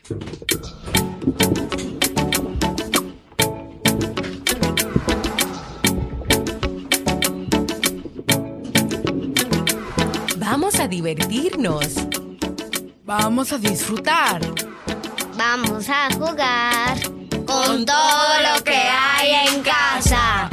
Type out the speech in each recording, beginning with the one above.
Vamos a divertirnos. Vamos a disfrutar. Vamos a jugar con todo lo que hay en casa.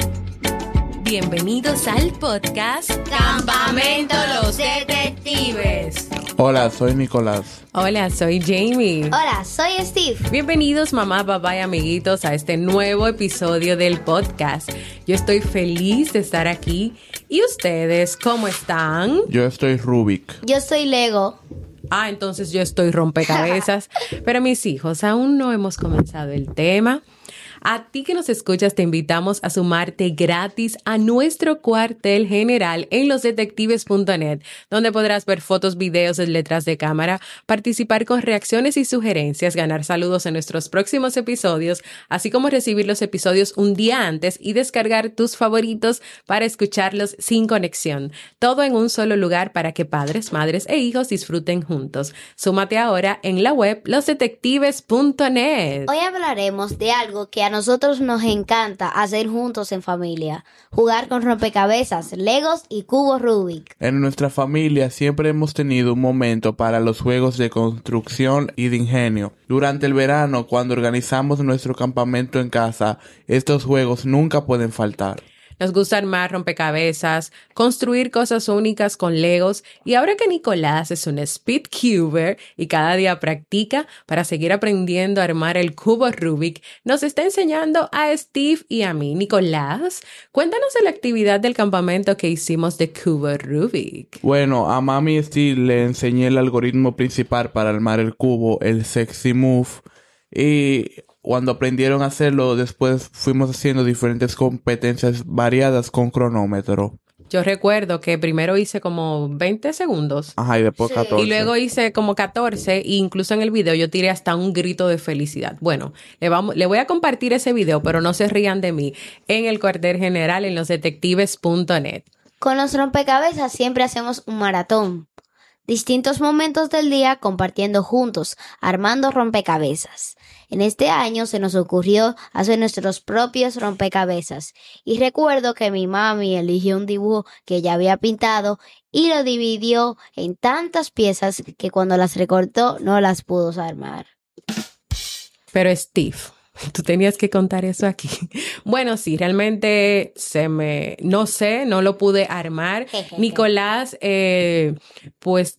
Bienvenidos al podcast Campamento Los Detectives. Hola, soy Nicolás. Hola, soy Jamie. Hola, soy Steve. Bienvenidos mamá, papá y amiguitos a este nuevo episodio del podcast. Yo estoy feliz de estar aquí. ¿Y ustedes cómo están? Yo estoy Rubik. Yo soy Lego. Entonces yo estoy rompecabezas. Pero mis hijos, aún no hemos comenzado el tema. A ti que nos escuchas te invitamos a sumarte gratis a nuestro cuartel general en losdetectives.net, donde podrás ver fotos, videos, letras de cámara, participar con reacciones y sugerencias, ganar saludos en nuestros próximos episodios, así como recibir los episodios un día antes y descargar tus favoritos para escucharlos sin conexión. Todo en un solo lugar para que padres, madres e hijos disfruten juntos. Súmate ahora en la web losdetectives.net. Hoy hablaremos de algo que a nosotros nos encanta hacer juntos en familia. Jugar con rompecabezas, Legos y cubos Rubik. En nuestra familia siempre hemos tenido un momento para los juegos de construcción y de ingenio. Durante el verano, cuando organizamos nuestro campamento en casa, estos juegos nunca pueden faltar. Nos gusta armar rompecabezas, construir cosas únicas con Legos y ahora que Nicolás es un speedcuber y cada día practica para seguir aprendiendo a armar el cubo Rubik, nos está enseñando a Steve y a mí. Nicolás, cuéntanos de la actividad del campamento que hicimos de cubo Rubik. Bueno, a Mami y Steve le enseñé el algoritmo principal para armar el cubo, el Sexy Move, y cuando aprendieron a hacerlo, después fuimos haciendo diferentes competencias variadas con cronómetro. Yo recuerdo que primero hice como 20 segundos. Ajá, y después 14. Y luego hice como 14 e incluso en el video yo tiré hasta un grito de felicidad. Bueno, le voy a compartir ese video, pero no se rían de mí, en el cuartel general en losdetectives.net. Con los rompecabezas siempre hacemos un maratón. Distintos momentos del día compartiendo juntos, armando rompecabezas. En este año se nos ocurrió hacer nuestros propios rompecabezas y recuerdo que mi mami eligió un dibujo que ella había pintado y lo dividió en tantas piezas que cuando las recortó no las pudo armar. Pero Steve, tú tenías que contar eso aquí. Bueno, sí, realmente no lo pude armar. Nicolás, pues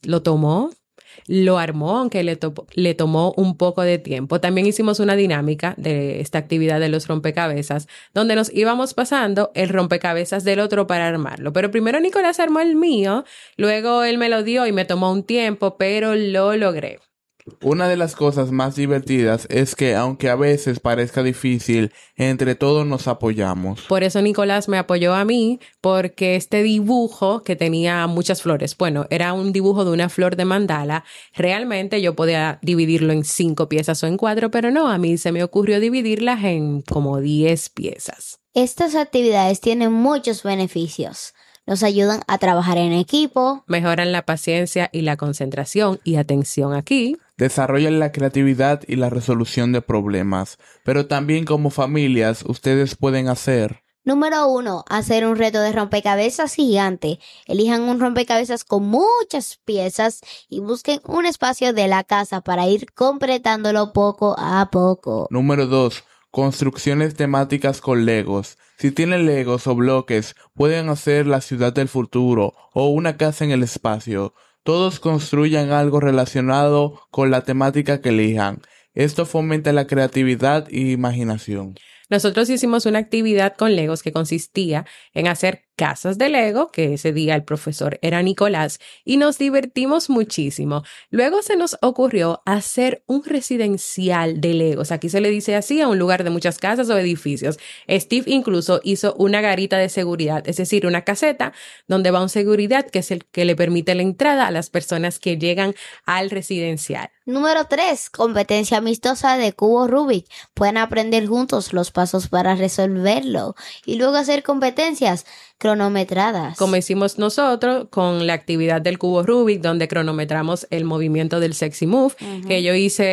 lo armó, aunque le tomó un poco de tiempo. También hicimos una dinámica de esta actividad de los rompecabezas, donde nos íbamos pasando el rompecabezas del otro para armarlo. Pero primero Nicolás armó el mío, luego él me lo dio y me tomó un tiempo, pero lo logré. Una de las cosas más divertidas es que, aunque a veces parezca difícil, entre todos nos apoyamos. Por eso Nicolás me apoyó a mí, porque este dibujo que tenía muchas flores, bueno, era un dibujo de una flor de mandala. Realmente yo podía dividirlo en 5 piezas o en 4, pero no, a mí se me ocurrió dividirlas en como 10 piezas. Estas actividades tienen muchos beneficios. Nos ayudan a trabajar en equipo, mejoran la paciencia y la concentración y atención aquí, desarrollan la creatividad y la resolución de problemas, pero también como familias ustedes pueden hacer. Número 1. Hacer un reto de rompecabezas gigante. Elijan un rompecabezas con muchas piezas y busquen un espacio de la casa para ir completándolo poco a poco. Número 2. Construcciones temáticas con Legos. Si tienen Legos o bloques, pueden hacer la ciudad del futuro o una casa en el espacio. Todos construyan algo relacionado con la temática que elijan. Esto fomenta la creatividad y imaginación. Nosotros hicimos una actividad con Legos que consistía en hacer casas de Lego, que ese día el profesor era Nicolás, y nos divertimos muchísimo. Luego se nos ocurrió hacer un residencial de Legos. Aquí se le dice así a un lugar de muchas casas o edificios. Steve incluso hizo una garita de seguridad, es decir, una caseta donde va un seguridad que es el que le permite la entrada a las personas que llegan al residencial. Número 3. Competencia amistosa de cubo Rubik. Pueden aprender juntos los pasos para resolverlo y luego hacer competencias cronometradas. Como hicimos nosotros con la actividad del cubo Rubik, donde cronometramos el movimiento del Sexy Move, que yo hice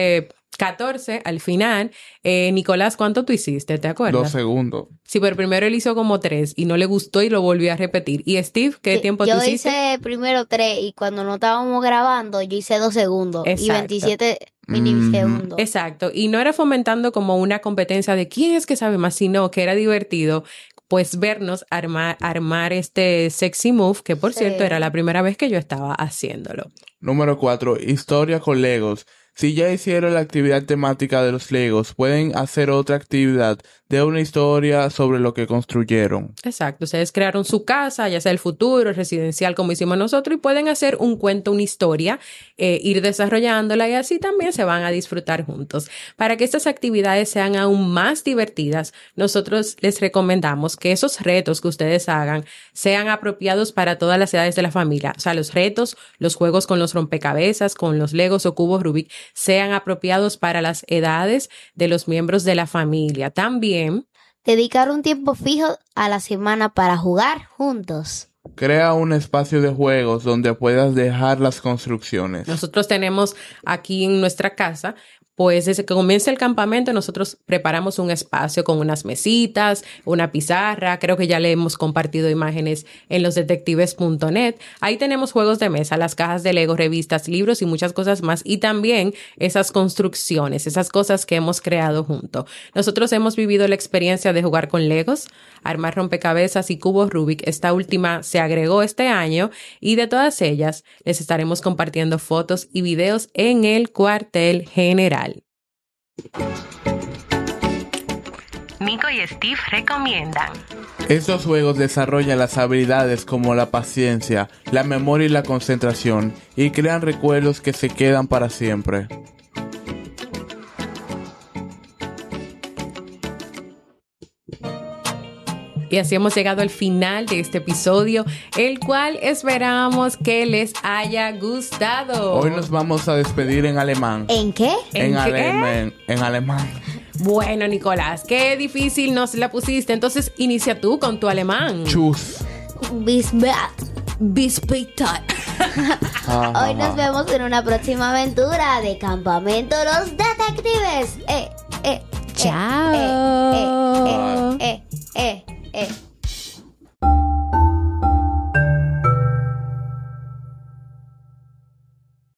14 al final. Nicolás, ¿cuánto tú hiciste? ¿Te acuerdas? 2 segundos. Sí, pero primero él hizo como 3 y no le gustó y lo volvió a repetir. ¿Y Steve, qué tiempo tú hiciste? Yo hice primero 3 y cuando no estábamos grabando yo hice 2 segundos. Exacto. Y 27 milisegundos. Exacto. Y no era fomentando como una competencia de quién es que sabe más, sino que era divertido pues vernos armar este sexy move, que por cierto era la primera vez que yo estaba haciéndolo. Número 4. Historia con Legos. Si ya hicieron la actividad temática de los Legos, pueden hacer otra actividad de una historia sobre lo que construyeron. Exacto. Ustedes crearon su casa, ya sea el futuro, el residencial, como hicimos nosotros, y pueden hacer un cuento, una historia, ir desarrollándola y así también se van a disfrutar juntos. Para que estas actividades sean aún más divertidas, nosotros les recomendamos que esos retos que ustedes hagan sean apropiados para todas las edades de la familia. O sea, los retos, los juegos con los rompecabezas, con los Legos o cubos Rubik, sean apropiados para las edades de los miembros de la familia. También dedicar un tiempo fijo a la semana para jugar juntos. Crea un espacio de juegos donde puedas dejar las construcciones. Nosotros tenemos aquí en nuestra casa, pues desde que comienza el campamento nosotros preparamos un espacio con unas mesitas, una pizarra, creo que ya le hemos compartido imágenes en losdetectives.net. Ahí tenemos juegos de mesa, las cajas de Lego, revistas, libros y muchas cosas más, y también esas construcciones, esas cosas que hemos creado juntos. Nosotros hemos vivido la experiencia de jugar con Legos, armar rompecabezas y cubos Rubik. Esta última se agregó este año y de todas ellas les estaremos compartiendo fotos y videos en el cuartel general. Nico y Steve recomiendan. Estos juegos desarrollan las habilidades como la paciencia, la memoria y la concentración y crean recuerdos que se quedan para siempre. Y así hemos llegado al final de este episodio, el cual esperamos que les haya gustado. Hoy nos vamos a despedir en alemán. ¿En qué? En alemán. Bueno, Nicolás, qué difícil nos la pusiste. Entonces, inicia tú con tu alemán. Tschüss. Bis später. Hoy nos vemos en una próxima aventura de Campamento Los Detectives. Chao.